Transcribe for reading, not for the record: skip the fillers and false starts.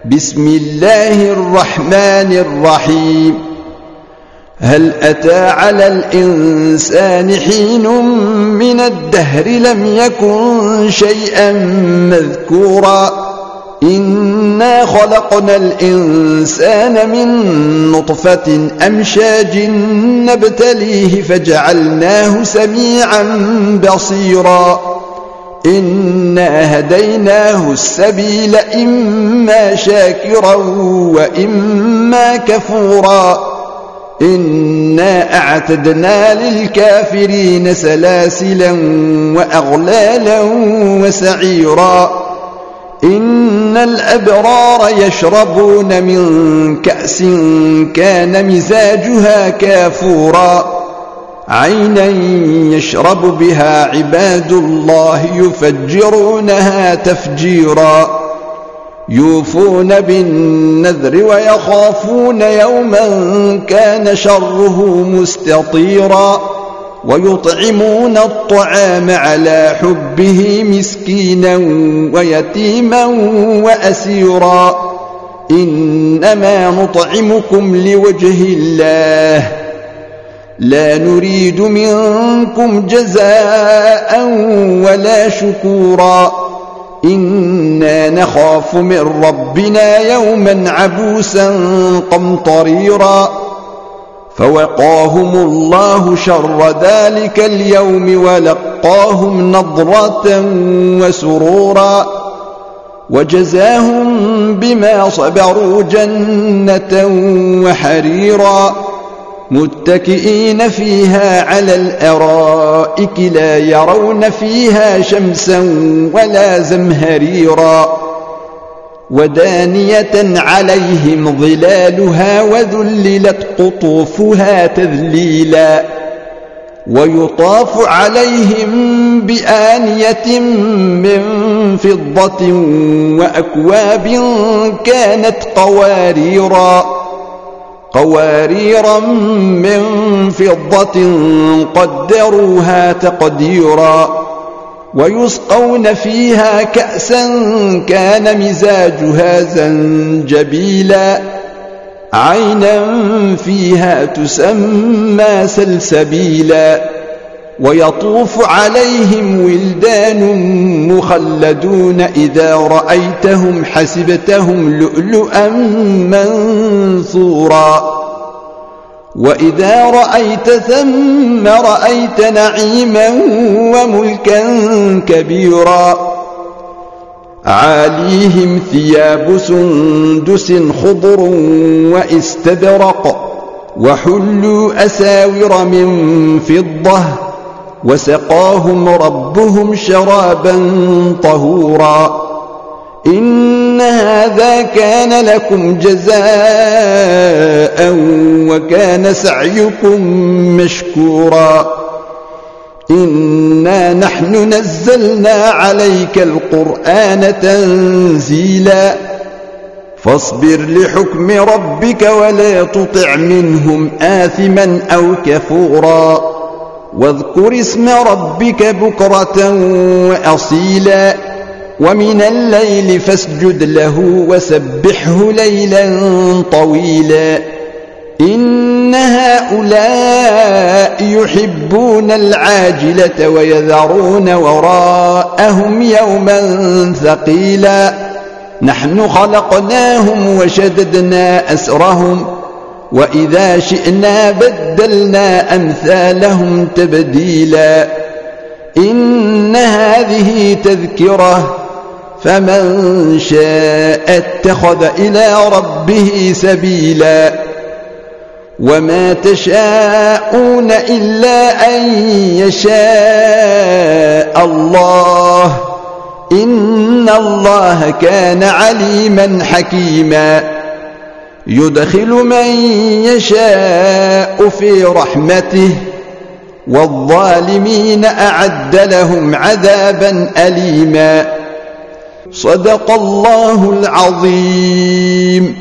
بسم الله الرحمن الرحيم. هل أتى على الإنسان حين من الدهر لم يكن شيئا مذكورا إنا خلقنا الإنسان من نطفة أمشاج نبتليه فجعلناه سميعا بصيرا إنا هديناه السبيل إما شاكرا وإما كفورا إنا أعتدنا للكافرين سلاسلا وأغلالا وسعيرا إن الأبرار يشربون من كأس كان مزاجها كافورا عينا يشرب بها عباد الله يفجرونها تفجيرا يوفون بالنذر ويخافون يوما كان شره مستطيرا ويطعمون الطعام على حبه مسكينا ويتيما وأسيرا إنما نطعمكم لوجه الله لا نريد منكم جزاء ولا شكورا إنا نخاف من ربنا يوما عبوسا قمطريرا فوقاهم الله شر ذلك اليوم ولقاهم نضرة وسرورا وجزاهم بما صبروا جنة وحريرا متكئين فيها على الأرائك لا يرون فيها شمسا ولا زمهريرا ودانية عليهم ظلالها وذللت قطوفها تذليلا ويطاف عليهم بآنية من فضة وأكواب كانت قواريرا من فضة قدروها تقديرا ويسقون فيها كأسا كان مزاجها زنجبيلا عينا فيها تسمى سلسبيلا ويطوف عليهم ولدان مخلدون إذا رأيتهم حسبتهم لؤلؤا منثورا وإذا رأيت ثم رأيت نعيما وملكا كبيرا عاليهم ثياب سندس خضر واستبرق وحلوا أساور من فضة وسقاهم ربهم شرابا طهورا إن هذا كان لكم جزاء وكان سعيكم مشكورا إنا نحن نزلنا عليك القرآن تنزيلا فاصبر لحكم ربك ولا تطع منهم آثما أو كفورا واذكر اسم ربك بكرة وأصيلا ومن الليل فاسجد له وسبحه ليلا طويلا إن هؤلاء يحبون العاجلة ويذرون وراءهم يوما ثقيلا نحن خلقناهم وشددنا أسرهم وإذا شئنا بدلنا أمثالهم تبديلا إن هذه تذكرة فمن شاء اتخذ إلى ربه سبيلا وما تشاءون إلا أن يشاء الله إن الله كان عليما حكيما يدخل من يشاء في رحمته والظالمين أعد لهم عذابا أليما صدق الله العظيم.